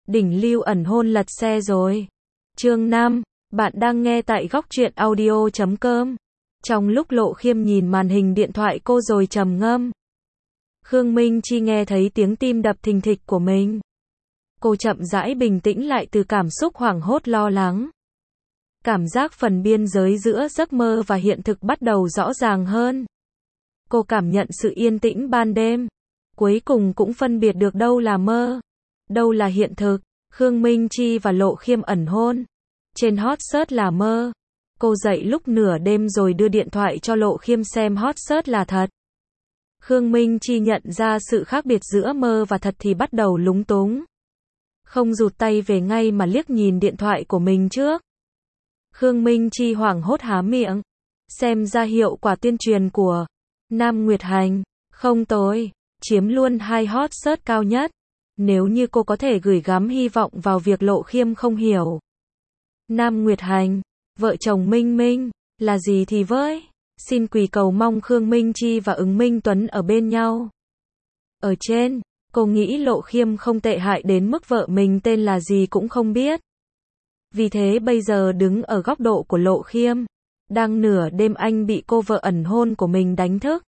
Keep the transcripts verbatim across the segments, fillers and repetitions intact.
Đỉnh lưu ẩn hôn lật xe rồi. Chương năm, bạn đang nghe tại góc truyện audio chấm com. Trong lúc Lộ Khiêm nhìn màn hình điện thoại cô rồi trầm ngâm. Khương Minh Chi nghe thấy tiếng tim đập thình thịch của mình. Cô chậm rãi bình tĩnh lại từ cảm xúc hoảng hốt lo lắng. Cảm giác phần biên giới giữa giấc mơ và hiện thực bắt đầu rõ ràng hơn. Cô cảm nhận sự yên tĩnh ban đêm. Cuối cùng cũng phân biệt được đâu là mơ, đâu là hiện thực. Khương Minh Chi và Lộ Khiêm ẩn hôn. Trên hot search là mơ. Cô dậy lúc nửa đêm rồi đưa điện thoại cho Lộ Khiêm xem hot search là thật. Khương Minh Chi nhận ra sự khác biệt giữa mơ và thật thì bắt đầu lúng túng. Không rụt tay về ngay mà liếc nhìn điện thoại của mình trước. Khương Minh Chi hoảng hốt há miệng. Xem ra hiệu quả tuyên truyền của Nam Nguyệt Hành không tồi, chiếm luôn hai hot search cao nhất. Nếu như cô có thể gửi gắm hy vọng vào việc Lộ Khiêm không hiểu. Nam Nguyệt Hành, vợ chồng Minh Minh, là gì thì với. Xin quỳ cầu mong Khương Minh Chi và Ứng Minh Tuấn ở bên nhau. Ở trên, cô nghĩ Lộ Khiêm không tệ hại đến mức vợ mình tên là gì cũng không biết. Vì thế bây giờ đứng ở góc độ của Lộ Khiêm, đang nửa đêm anh bị cô vợ ẩn hôn của mình đánh thức.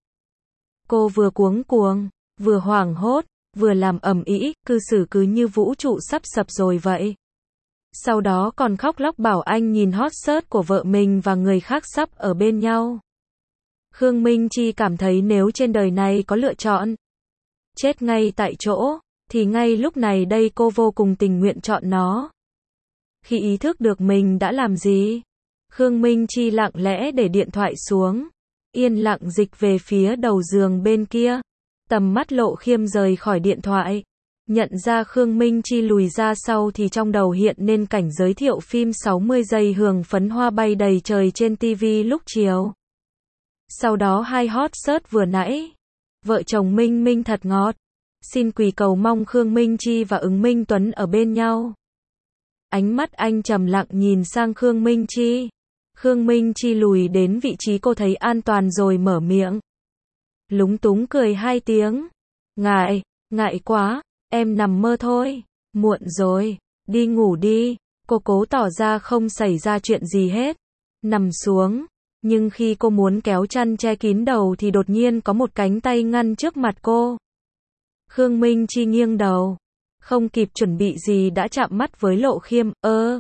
Cô vừa cuống cuồng, vừa hoảng hốt, vừa làm ầm ĩ, cư xử cứ như vũ trụ sắp sập rồi vậy. Sau đó còn khóc lóc bảo anh nhìn hot search của vợ mình và người khác sắp ở bên nhau. Khương Minh Chi cảm thấy nếu trên đời này có lựa chọn chết ngay tại chỗ, thì ngay lúc này đây cô vô cùng tình nguyện chọn nó. Khi ý thức được mình đã làm gì, Khương Minh Chi lặng lẽ để điện thoại xuống, yên lặng dịch về phía đầu giường bên kia. Tầm mắt Lộ Khiêm rời khỏi điện thoại, nhận ra Khương Minh Chi lùi ra sau thì trong đầu hiện nên cảnh giới thiệu phim sáu mươi giây hương phấn hoa bay đầy trời trên ti vi lúc chiều. Sau đó hai hot search vừa nãy, vợ chồng Minh Minh thật ngọt, xin quỳ cầu mong Khương Minh Chi và Ứng Minh Tuấn ở bên nhau. Ánh mắt anh trầm lặng nhìn sang Khương Minh Chi. Khương Minh Chi lùi đến vị trí cô thấy an toàn rồi mở miệng. Lúng túng cười hai tiếng. Ngại, ngại quá, em nằm mơ thôi, muộn rồi, đi ngủ đi. Cô cố tỏ ra không xảy ra chuyện gì hết. Nằm xuống, nhưng khi cô muốn kéo chăn che kín đầu thì đột nhiên có một cánh tay ngăn trước mặt cô. Khương Minh Chi nghiêng đầu, không kịp chuẩn bị gì đã chạm mắt với Lộ Khiêm, ơ.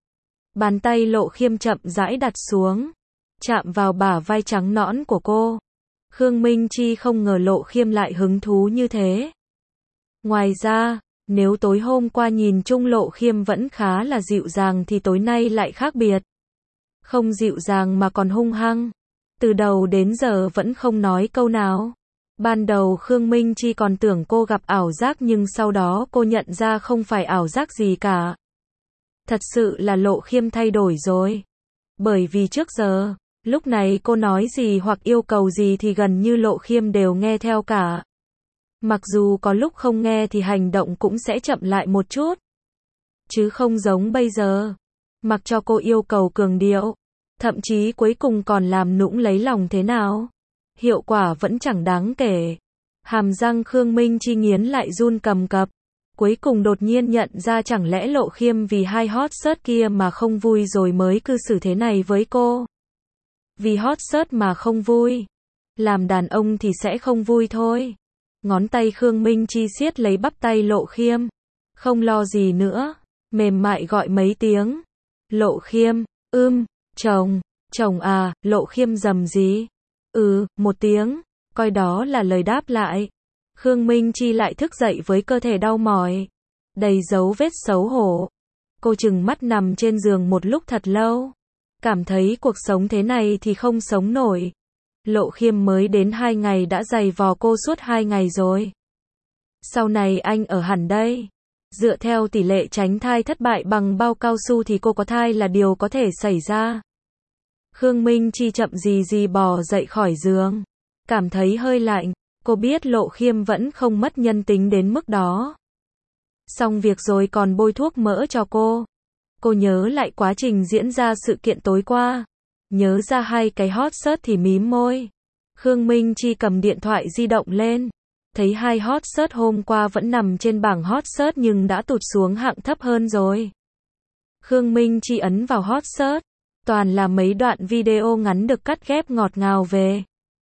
Bàn tay Lộ Khiêm chậm rãi đặt xuống, chạm vào bả vai trắng nõn của cô. Khương Minh Chi không ngờ Lộ Khiêm lại hứng thú như thế. Ngoài ra, nếu tối hôm qua nhìn chung Lộ Khiêm vẫn khá là dịu dàng thì tối nay lại khác biệt. Không dịu dàng mà còn hung hăng. Từ đầu đến giờ vẫn không nói câu nào. Ban đầu Khương Minh Chi còn tưởng cô gặp ảo giác nhưng sau đó cô nhận ra không phải ảo giác gì cả. Thật sự là Lộ Khiêm thay đổi rồi. Bởi vì trước giờ, lúc này cô nói gì hoặc yêu cầu gì thì gần như Lộ Khiêm đều nghe theo cả. Mặc dù có lúc không nghe thì hành động cũng sẽ chậm lại một chút. Chứ không giống bây giờ. Mặc cho cô yêu cầu cường điệu. Thậm chí cuối cùng còn làm nũng lấy lòng thế nào. Hiệu quả vẫn chẳng đáng kể. Hàm răng Khương Minh Chi nghiến lại run cầm cập. Cuối cùng đột nhiên nhận ra chẳng lẽ Lộ Khiêm vì hai hot search kia mà không vui rồi mới cư xử thế này với cô. Vì hot search mà không vui. Làm đàn ông thì sẽ không vui thôi. Ngón tay Khương Minh Chi siết lấy bắp tay Lộ Khiêm. Không lo gì nữa. Mềm mại gọi mấy tiếng. Lộ Khiêm, ưm, chồng, chồng à, Lộ Khiêm rầm gì? Ừ, một tiếng. Coi đó là lời đáp lại. Khương Minh Chi lại thức dậy với cơ thể đau mỏi, đầy dấu vết xấu hổ. Cô trừng mắt nằm trên giường một lúc thật lâu. Cảm thấy cuộc sống thế này thì không sống nổi. Lộ Khiêm mới đến hai ngày đã giày vò cô suốt hai ngày rồi. Sau này anh ở hẳn đây. Dựa theo tỷ lệ tránh thai thất bại bằng bao cao su thì cô có thai là điều có thể xảy ra. Khương Minh Chi chậm gì gì bò dậy khỏi giường. Cảm thấy hơi lạnh. Cô biết Lộ Khiêm vẫn không mất nhân tính đến mức đó. Xong việc rồi còn bôi thuốc mỡ cho cô. Cô nhớ lại quá trình diễn ra sự kiện tối qua. Nhớ ra hai cái hot search thì mím môi. Khương Minh Chi cầm điện thoại di động lên. thấy hai hot search hôm qua vẫn nằm trên bảng hot search nhưng đã tụt xuống hạng thấp hơn rồi. Khương Minh Chi ấn vào hot search, toàn là mấy đoạn video ngắn được cắt ghép ngọt ngào về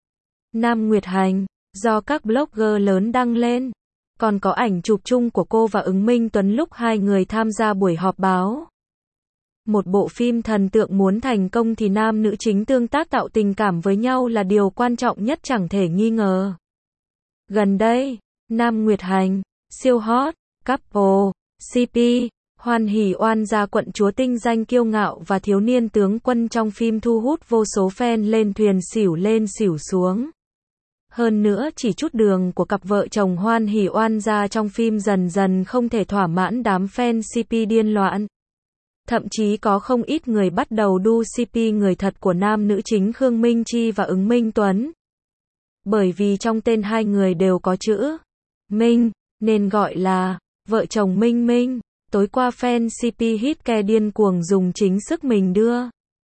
Nam Nguyệt Hành, do các blogger lớn đăng lên. Còn có ảnh chụp chung của cô và Ứng Minh Tuấn lúc hai người tham gia buổi họp báo. Một bộ phim thần tượng muốn thành công thì nam nữ chính tương tác tạo tình cảm với nhau là điều quan trọng nhất chẳng thể nghi ngờ. Gần đây, Nam Nguyệt Hành, siêu hot, couple, xê pê, Hoan Hỷ oan gia quận chúa tinh danh kiêu ngạo và thiếu niên tướng quân trong phim thu hút vô số fan lên thuyền xỉu lên xỉu xuống. Hơn nữa chỉ chút đường của cặp vợ chồng Hoan Hỷ oan gia trong phim dần dần không thể thỏa mãn đám fan xê pê điên loạn. Thậm chí có không ít người bắt đầu đu xê pê người thật của nam nữ chính Khương Minh Chi và Ứng Minh Tuấn. Bởi vì trong tên hai người đều có chữ Minh, nên gọi là vợ chồng Minh Minh. Tối qua fan xê pê Hitke điên cuồng dùng chính sức mình đưa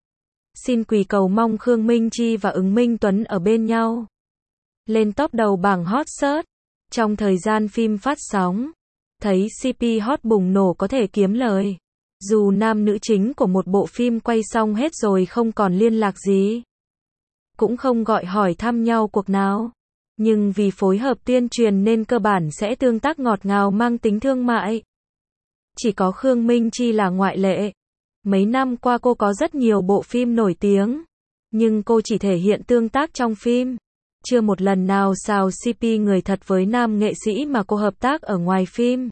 xin quỳ cầu mong Khương Minh Chi và Ứng Minh Tuấn ở bên nhau, lên top đầu bảng hot search. Trong thời gian phim phát sóng, thấy xê pê hot bùng nổ có thể kiếm lời. Dù nam nữ chính của một bộ phim quay xong hết rồi không còn liên lạc gì, cũng không gọi hỏi thăm nhau cuộc nào, nhưng vì phối hợp tuyên truyền nên cơ bản sẽ tương tác ngọt ngào mang tính thương mại. Chỉ có Khương Minh Chi là ngoại lệ. Mấy năm qua cô có rất nhiều bộ phim nổi tiếng, nhưng cô chỉ thể hiện tương tác trong phim. Chưa một lần nào xào xê pê người thật với nam nghệ sĩ mà cô hợp tác ở ngoài phim.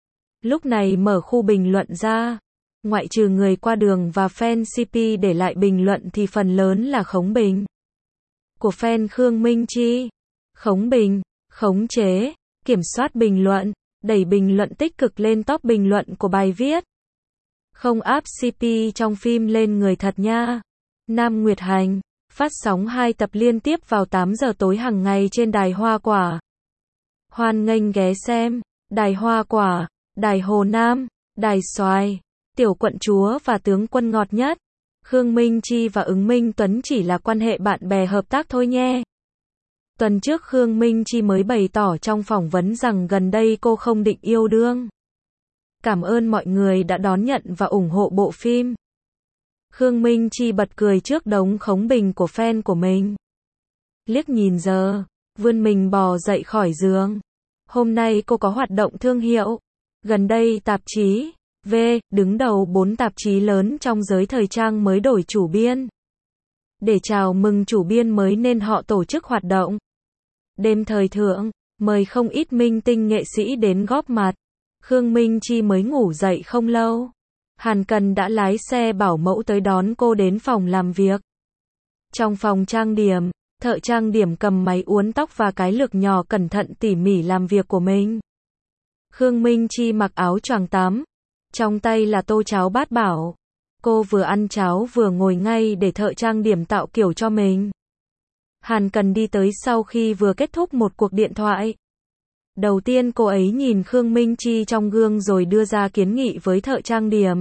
Lúc này mở khu bình luận ra, ngoại trừ người qua đường và fan xê pê để lại bình luận thì phần lớn là khống bình của fan Khương Minh Chi. Khống bình, khống chế, kiểm soát bình luận, đẩy bình luận tích cực lên top bình luận của bài viết. Không áp xê pê trong phim lên người thật nha. Nam Nguyệt Hành phát sóng hai tập liên tiếp vào tám giờ tối hàng ngày trên đài Hoa Quả. Hoan nghênh ghé xem đài Hoa Quả, đài Hồ Nam, đài Xoài. Tiểu quận chúa và tướng quân ngọt nhất. Khương Minh Chi và Ứng Minh Tuấn chỉ là quan hệ bạn bè hợp tác thôi nhé. Tuần trước Khương Minh Chi mới bày tỏ trong phỏng vấn rằng gần đây cô không định yêu đương. Cảm ơn mọi người đã đón nhận và ủng hộ bộ phim. Khương Minh Chi bật cười trước đống khống bình của fan của mình. Liếc nhìn giờ, vươn mình bò dậy khỏi giường. Hôm nay cô có hoạt động thương hiệu. Gần đây tạp chí V, đứng đầu bốn tạp chí lớn trong giới thời trang mới đổi chủ biên. Để chào mừng chủ biên mới nên họ tổ chức hoạt động đêm thời thượng, mời không ít minh tinh nghệ sĩ đến góp mặt. Khương Minh Chi mới ngủ dậy không lâu. Hàn Cần đã lái xe bảo mẫu tới đón cô đến phòng làm việc. Trong phòng trang điểm, thợ trang điểm cầm máy uốn tóc và cái lược nhỏ cẩn thận tỉ mỉ làm việc của mình. Khương Minh Chi mặc áo choàng tắm. Trong tay là tô cháo bát bảo. Cô vừa ăn cháo vừa ngồi ngay để thợ trang điểm tạo kiểu cho mình. Hàn Cần đi tới sau khi vừa kết thúc một cuộc điện thoại. Đầu tiên cô ấy nhìn Khương Minh Chi trong gương rồi đưa ra kiến nghị với thợ trang điểm.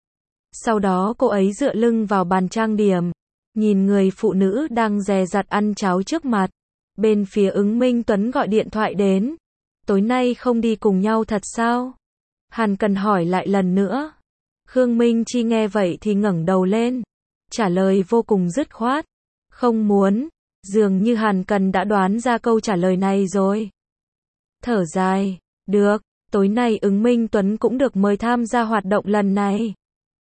Sau đó cô ấy dựa lưng vào bàn trang điểm, nhìn người phụ nữ đang dè dặt ăn cháo trước mặt. Bên phía Ứng Minh Tuấn gọi điện thoại đến. Tối nay không đi cùng nhau thật sao? Hàn Cần hỏi lại lần nữa. Khương Minh Chi nghe vậy thì ngẩng đầu lên, trả lời vô cùng dứt khoát. Không muốn. Dường như Hàn Cần đã đoán ra câu trả lời này rồi. Thở dài. Được, tối nay Ứng Minh Tuấn cũng được mời tham gia hoạt động lần này.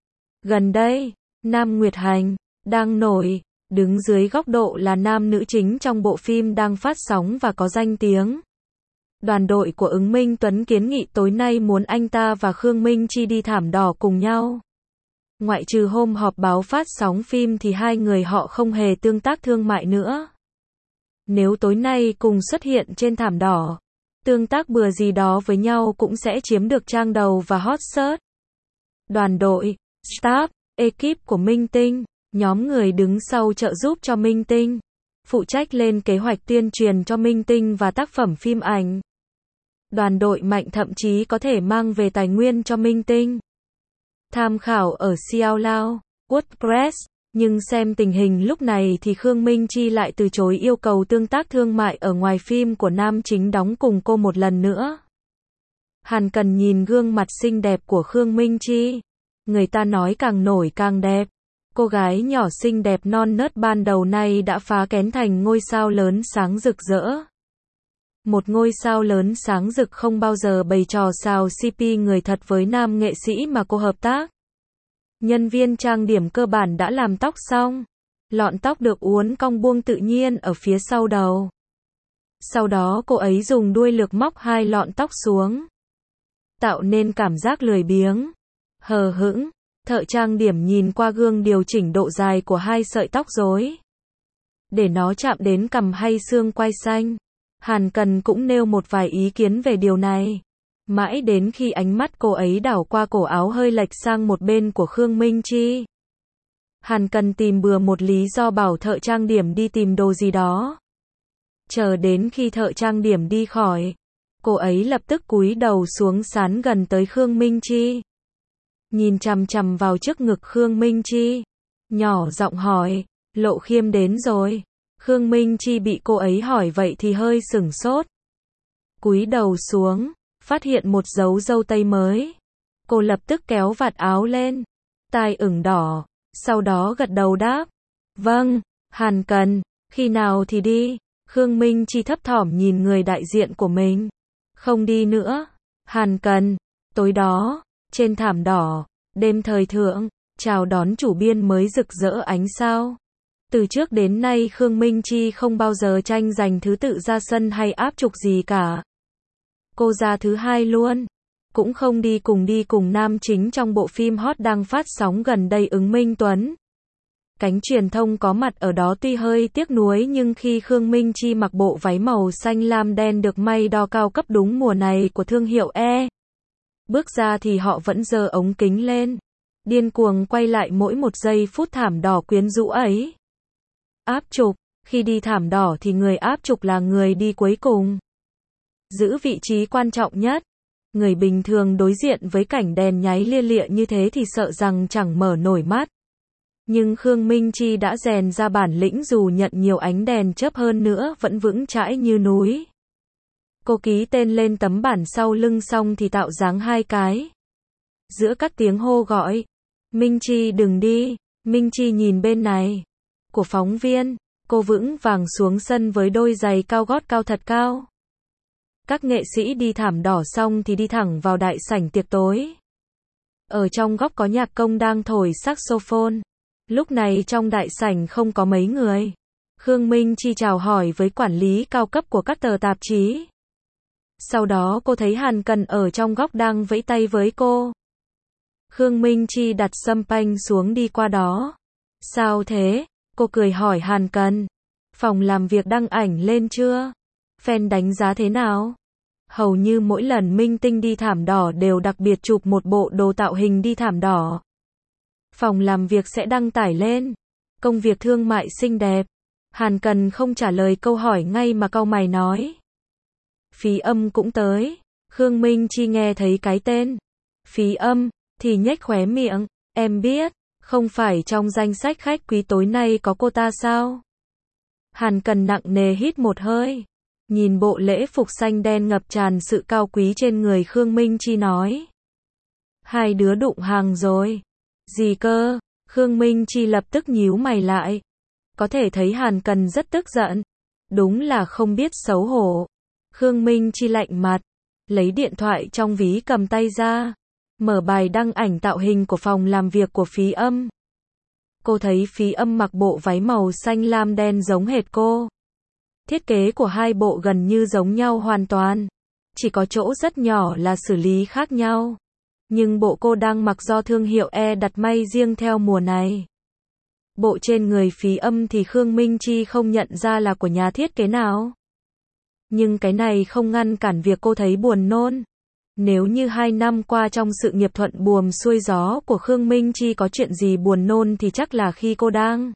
Gần đây, Nam Nguyệt Hành đang nổi, đứng dưới góc độ là nam nữ chính trong bộ phim đang phát sóng và có danh tiếng. Đoàn đội của Ứng Minh Tuấn kiến nghị tối nay muốn anh ta và Khương Minh Chi đi thảm đỏ cùng nhau. Ngoại trừ hôm họp báo phát sóng phim thì hai người họ không hề tương tác thương mại nữa. Nếu tối nay cùng xuất hiện trên thảm đỏ, tương tác bừa gì đó với nhau cũng sẽ chiếm được trang đầu và hot search. Đoàn đội, staff, ekip của Minh Tinh, nhóm người đứng sau trợ giúp cho Minh Tinh, phụ trách lên kế hoạch tuyên truyền cho Minh Tinh và tác phẩm phim ảnh. Đoàn đội mạnh thậm chí có thể mang về tài nguyên cho Minh Tinh. Tham khảo ở Xiao Lao, WordPress. Nhưng xem tình hình lúc này thì Khương Minh Chi lại từ chối yêu cầu tương tác thương mại ở ngoài phim của nam chính đóng cùng cô một lần nữa. Hàn Cần nhìn gương mặt xinh đẹp của Khương Minh Chi. Người ta nói càng nổi càng đẹp. Cô gái nhỏ xinh đẹp non nớt ban đầu nay đã phá kén thành ngôi sao lớn sáng rực rỡ. Một ngôi sao lớn sáng rực không bao giờ bày trò xào xê pê người thật với nam nghệ sĩ mà cô hợp tác. Nhân viên trang điểm cơ bản đã làm tóc xong. Lọn tóc được uốn cong buông tự nhiên ở phía sau đầu. Sau đó cô ấy dùng đuôi lược móc hai lọn tóc xuống, tạo nên cảm giác lười biếng, hờ hững. Thợ trang điểm nhìn qua gương điều chỉnh độ dài của hai sợi tóc rối, để nó chạm đến cằm hay xương quai xanh. Hàn Cần cũng nêu một vài ý kiến về điều này. Mãi đến khi ánh mắt cô ấy đảo qua cổ áo hơi lệch sang một bên của Khương Minh Chi. Hàn Cần tìm bừa một lý do bảo thợ trang điểm đi tìm đồ gì đó. Chờ đến khi thợ trang điểm đi khỏi, cô ấy lập tức cúi đầu xuống sán gần tới Khương Minh Chi. Nhìn chằm chằm vào trước ngực Khương Minh Chi, nhỏ giọng hỏi, Lộ Khiêm đến rồi. Khương Minh Chi bị cô ấy hỏi vậy thì hơi sửng sốt. Cúi đầu xuống, phát hiện một dấu râu tây mới. Cô lập tức kéo vạt áo lên, tai ửng đỏ, sau đó gật đầu đáp. Vâng, Hàn Cần, khi nào thì đi? Khương Minh Chi thấp thỏm nhìn người đại diện của mình. Không đi nữa. Hàn Cần, tối đó, trên thảm đỏ, đêm thời thượng, chào đón chủ biên mới rực rỡ ánh sao. Từ trước đến nay Khương Minh Chi không bao giờ tranh giành thứ tự ra sân hay áp trục gì cả. Cô ra thứ hai luôn. Cũng không đi cùng đi cùng nam chính trong bộ phim hot đang phát sóng gần đây Ứng Minh Tuấn. Cánh truyền thông có mặt ở đó tuy hơi tiếc nuối nhưng khi Khương Minh Chi mặc bộ váy màu xanh lam đen được may đo cao cấp đúng mùa này của thương hiệu E. Bước ra thì họ vẫn giơ ống kính lên, điên cuồng quay lại mỗi một giây phút thảm đỏ quyến rũ ấy. Áp trục, khi đi thảm đỏ thì người áp trục là người đi cuối cùng, giữ vị trí quan trọng nhất. Người bình thường đối diện với cảnh đèn nháy lia lịa như thế thì sợ rằng chẳng mở nổi mắt. Nhưng Khương Minh Chi đã rèn ra bản lĩnh dù nhận nhiều ánh đèn chớp hơn nữa vẫn vững chãi như núi. Cô ký tên lên tấm bản sau lưng xong thì tạo dáng hai cái. Giữa các tiếng hô gọi, Minh Chi đừng đi, Minh Chi nhìn bên này, của phóng viên, cô vững vàng xuống sân với đôi giày cao gót cao thật cao. Các nghệ sĩ đi thảm đỏ xong thì đi thẳng vào đại sảnh tiệc tối. Ở trong góc có nhạc công đang thổi saxophone. Lúc này trong đại sảnh không có mấy người. Khương Minh Chi chào hỏi với quản lý cao cấp của các tờ tạp chí. Sau đó cô thấy Hàn Cần ở trong góc đang vẫy tay với cô. Khương Minh Chi đặt sâm panh xuống đi qua đó. Sao thế? Cô cười hỏi Hàn Cần. Phòng làm việc đăng ảnh lên chưa? Fan đánh giá thế nào? Hầu như mỗi lần minh tinh đi thảm đỏ đều đặc biệt chụp một bộ đồ tạo hình đi thảm đỏ. Phòng làm việc sẽ đăng tải lên. Công việc thương mại xinh đẹp. Hàn Cần không trả lời câu hỏi ngay mà cau mày nói. Phí Âm cũng tới. Khương Minh Chi nghe thấy cái tên Phí Âm thì nhếch khóe miệng. Em biết, không phải trong danh sách khách quý tối nay có cô ta sao? Hàn Cần nặng nề hít một hơi. Nhìn bộ lễ phục xanh đen ngập tràn sự cao quý trên người Khương Minh Chi nói. Hai đứa đụng hàng rồi. Gì cơ? Khương Minh Chi lập tức nhíu mày lại. Có thể thấy Hàn Cần rất tức giận. Đúng là không biết xấu hổ. Khương Minh Chi lạnh mặt, lấy điện thoại trong ví cầm tay ra, mở bài đăng ảnh tạo hình của phòng làm việc của Phí Âm. Cô thấy Phí Âm mặc bộ váy màu xanh lam đen giống hệt cô. Thiết kế của hai bộ gần như giống nhau hoàn toàn. Chỉ có chỗ rất nhỏ là xử lý khác nhau. Nhưng bộ cô đang mặc do thương hiệu E đặt may riêng theo mùa này. Bộ trên người Phí Âm thì Khương Minh Chi không nhận ra là của nhà thiết kế nào. Nhưng cái này không ngăn cản việc cô thấy buồn nôn. Nếu như hai năm qua trong sự nghiệp thuận buồm xuôi gió của Khương Minh Chi có chuyện gì buồn nôn thì chắc là khi cô đang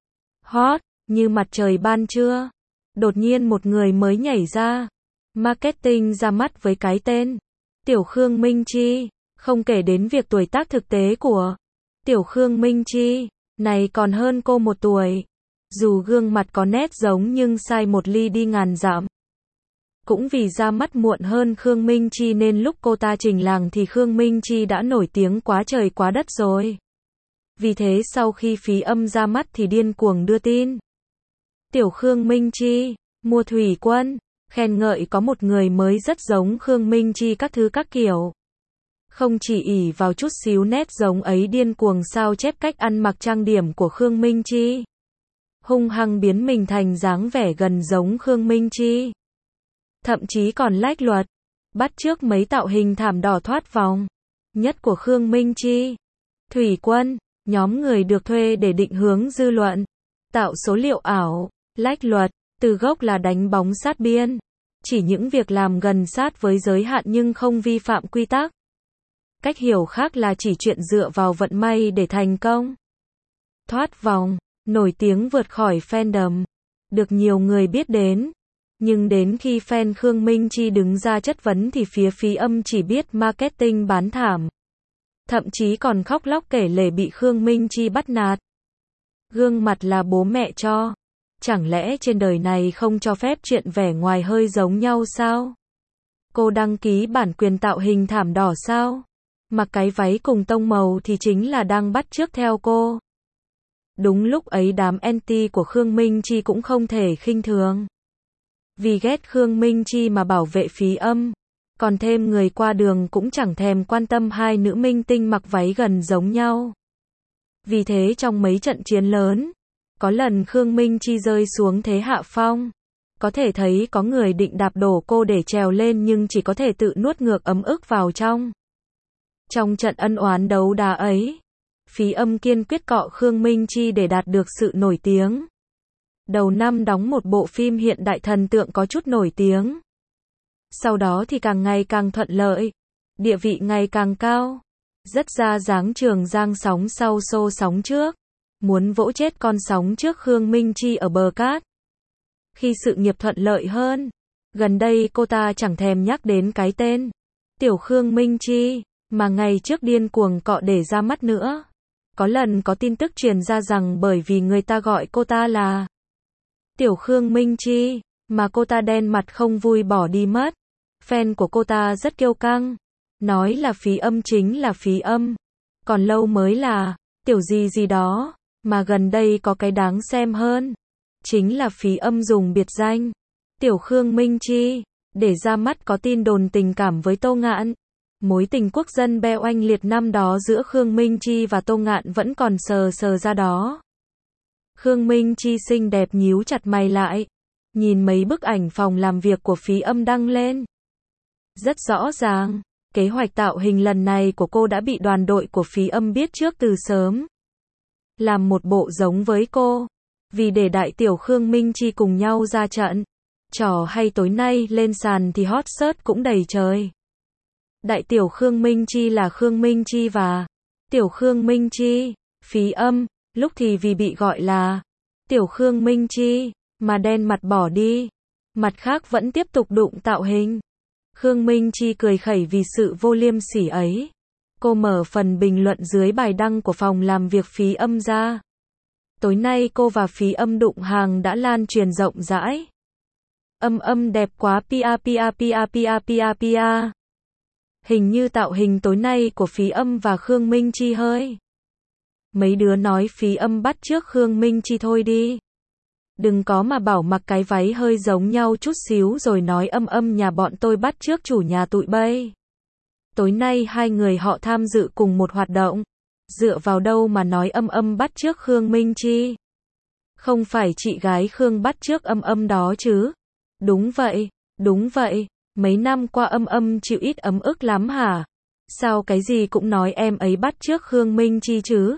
hot như mặt trời ban trưa. Đột nhiên một người mới nhảy ra. Marketing ra mắt với cái tên Tiểu Khương Minh Chi. Không kể đến việc tuổi tác thực tế của Tiểu Khương Minh Chi, này còn hơn cô một tuổi. Dù gương mặt có nét giống nhưng sai một ly đi ngàn dặm. Cũng vì ra mắt muộn hơn Khương Minh Chi nên lúc cô ta trình làng thì Khương Minh Chi đã nổi tiếng quá trời quá đất rồi. Vì thế sau khi Phí Âm ra mắt thì điên cuồng đưa tin. Tiểu Khương Minh Chi, mua thủy quân, khen ngợi có một người mới rất giống Khương Minh Chi các thứ các kiểu. Không chỉ ỷ vào chút xíu nét giống ấy điên cuồng sao chép cách ăn mặc trang điểm của Khương Minh Chi. Hung hăng biến mình thành dáng vẻ gần giống Khương Minh Chi. Thậm chí còn lách luật, bắt chước mấy tạo hình thảm đỏ thoát vòng nhất của Khương Minh Chi. Thủy quân, nhóm người được thuê để định hướng dư luận, tạo số liệu ảo, lách luật, từ gốc là đánh bóng sát biên. Chỉ những việc làm gần sát với giới hạn nhưng không vi phạm quy tắc. Cách hiểu khác là chỉ chuyện dựa vào vận may để thành công. Thoát vòng, nổi tiếng vượt khỏi fandom, được nhiều người biết đến. Nhưng đến khi fan Khương Minh Chi đứng ra chất vấn thì phía Phí Âm chỉ biết marketing bán thảm. Thậm chí còn khóc lóc kể lể bị Khương Minh Chi bắt nạt. Gương mặt là bố mẹ cho. Chẳng lẽ trên đời này không cho phép chuyện vẻ ngoài hơi giống nhau sao? Cô đăng ký bản quyền tạo hình thảm đỏ sao? Mặc cái váy cùng tông màu thì chính là đang bắt chước theo cô. Đúng lúc ấy đám anti của Khương Minh Chi cũng không thể khinh thường. Vì ghét Khương Minh Chi mà bảo vệ Phí Âm. Còn thêm người qua đường cũng chẳng thèm quan tâm hai nữ minh tinh mặc váy gần giống nhau. Vì thế trong mấy trận chiến lớn, có lần Khương Minh Chi rơi xuống thế hạ phong. Có thể thấy có người định đạp đổ cô để trèo lên nhưng chỉ có thể tự nuốt ngược ấm ức vào trong. Trong trận ân oán đấu đá ấy, Phí Âm kiên quyết cọ Khương Minh Chi để đạt được sự nổi tiếng. Đầu năm đóng một bộ phim hiện đại thần tượng có chút nổi tiếng. Sau đó thì càng ngày càng thuận lợi, địa vị ngày càng cao. Rất ra dáng Trường Giang sóng sau xô sóng trước, muốn vỗ chết con sóng trước Khương Minh Chi ở bờ cát. Khi sự nghiệp thuận lợi hơn, gần đây cô ta chẳng thèm nhắc đến cái tên Tiểu Khương Minh Chi, mà ngày trước điên cuồng cọ để ra mắt nữa. Có lần có tin tức truyền ra rằng bởi vì người ta gọi cô ta là Tiểu Khương Minh Chi, mà cô ta đen mặt không vui bỏ đi mất. Fan của cô ta rất kiêu căng, nói là Phí Âm chính là Phí Âm. Còn lâu mới là Tiểu gì gì đó, mà gần đây có cái đáng xem hơn. Chính là Phí Âm dùng biệt danh Tiểu Khương Minh Chi, để ra mắt có tin đồn tình cảm với Tô Ngạn. Mối tình quốc dân be oanh liệt năm đó giữa Khương Minh Chi và Tô Ngạn vẫn còn sờ sờ ra đó. Khương Minh Chi xinh đẹp nhíu chặt mày lại, nhìn mấy bức ảnh phòng làm việc của Phí Âm đăng lên. Rất rõ ràng, kế hoạch tạo hình lần này của cô đã bị đoàn đội của Phí Âm biết trước từ sớm. Làm một bộ giống với cô, vì để đại tiểu Khương Minh Chi cùng nhau ra trận. Trò hay tối nay lên sàn thì hot search cũng đầy trời. Đại tiểu Khương Minh Chi là Khương Minh Chi và tiểu Khương Minh Chi, Phí Âm, lúc thì vì bị gọi là tiểu Khương Minh Chi, mà đen mặt bỏ đi. Mặt khác vẫn tiếp tục đụng tạo hình. Khương Minh Chi cười khẩy vì sự vô liêm sỉ ấy. Cô mở phần bình luận dưới bài đăng của phòng làm việc Phí Âm ra. Tối nay cô và Phí Âm đụng hàng đã lan truyền rộng rãi. Âm Âm đẹp quá pia pia pia pia pia pia. Hình như tạo hình tối nay của Phí Âm và Khương Minh Chi hơi. Mấy đứa nói Phí Âm bắt chước Khương Minh Chi thôi đi. Đừng có mà bảo mặc cái váy hơi giống nhau chút xíu rồi nói Âm Âm nhà bọn tôi bắt chước chủ nhà tụi bay. Tối nay hai người họ tham dự cùng một hoạt động. Dựa vào đâu mà nói Âm Âm bắt chước Khương Minh Chi? Không phải chị gái Khương bắt chước Âm Âm đó chứ? Đúng vậy, đúng vậy. Mấy năm qua Âm Âm chịu ít ấm ức lắm hả? Sao cái gì cũng nói em ấy bắt chước Khương Minh Chi chứ?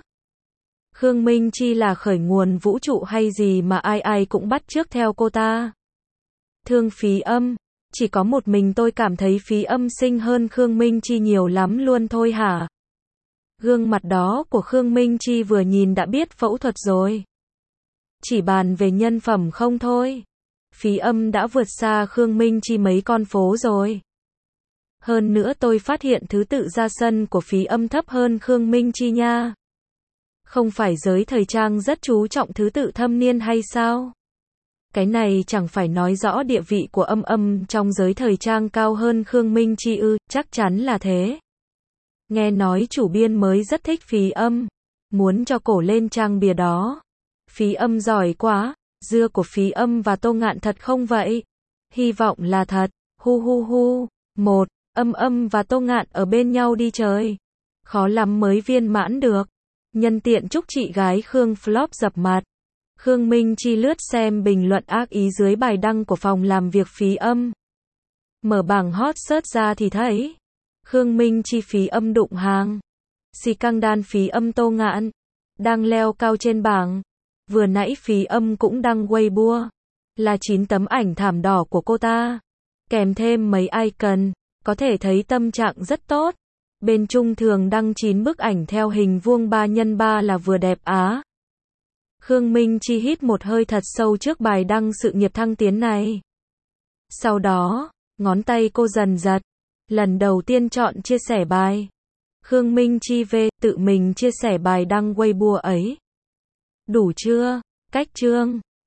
Khương Minh Chi là khởi nguồn vũ trụ hay gì mà ai ai cũng bắt chước theo cô ta? Thương Phí Âm, chỉ có một mình tôi cảm thấy Phí Âm xinh hơn Khương Minh Chi nhiều lắm luôn thôi hả? Gương mặt đó của Khương Minh Chi vừa nhìn đã biết phẫu thuật rồi. Chỉ bàn về nhân phẩm không thôi. Phí Âm đã vượt xa Khương Minh Chi mấy con phố rồi. Hơn nữa tôi phát hiện thứ tự ra sân của Phí Âm thấp hơn Khương Minh Chi nha. Không phải giới thời trang rất chú trọng thứ tự thâm niên hay sao? Cái này chẳng phải nói rõ địa vị của Âm Âm trong giới thời trang cao hơn Khương Minh Chi ư? Chắc chắn là thế. Nghe nói chủ biên mới rất thích Phí Âm, muốn cho cổ lên trang bìa đó. Phí Âm giỏi quá, dưa của Phí Âm và Tô Ngạn thật không vậy? Hy vọng là thật. Hu hu hu. Một, Âm Âm và Tô Ngạn ở bên nhau đi trời. Khó lắm mới viên mãn được. Nhân tiện chúc chị gái Khương flop dập mặt. Khương Minh Chi lướt xem bình luận ác ý dưới bài đăng của phòng làm việc Phí Âm. Mở bảng hot search ra thì thấy Khương Minh Chi Phí Âm đụng hàng. Xì căng đan Phí Âm Tô Ngạn đang leo cao trên bảng. Vừa nãy Phí Âm cũng đăng Weibo là chín tấm ảnh thảm đỏ của cô ta, kèm thêm mấy icon, có thể thấy tâm trạng rất tốt. Bên Trung thường đăng chín bức ảnh theo hình vuông ba nhân ba là vừa đẹp á. Khương Minh Chi hít một hơi thật sâu trước bài đăng sự nghiệp thăng tiến này. Sau đó, ngón tay cô dần giật. Lần đầu tiên chọn chia sẻ bài. Khương Minh Chi về tự mình chia sẻ bài đăng Weibo ấy. Đủ chưa? Cách chương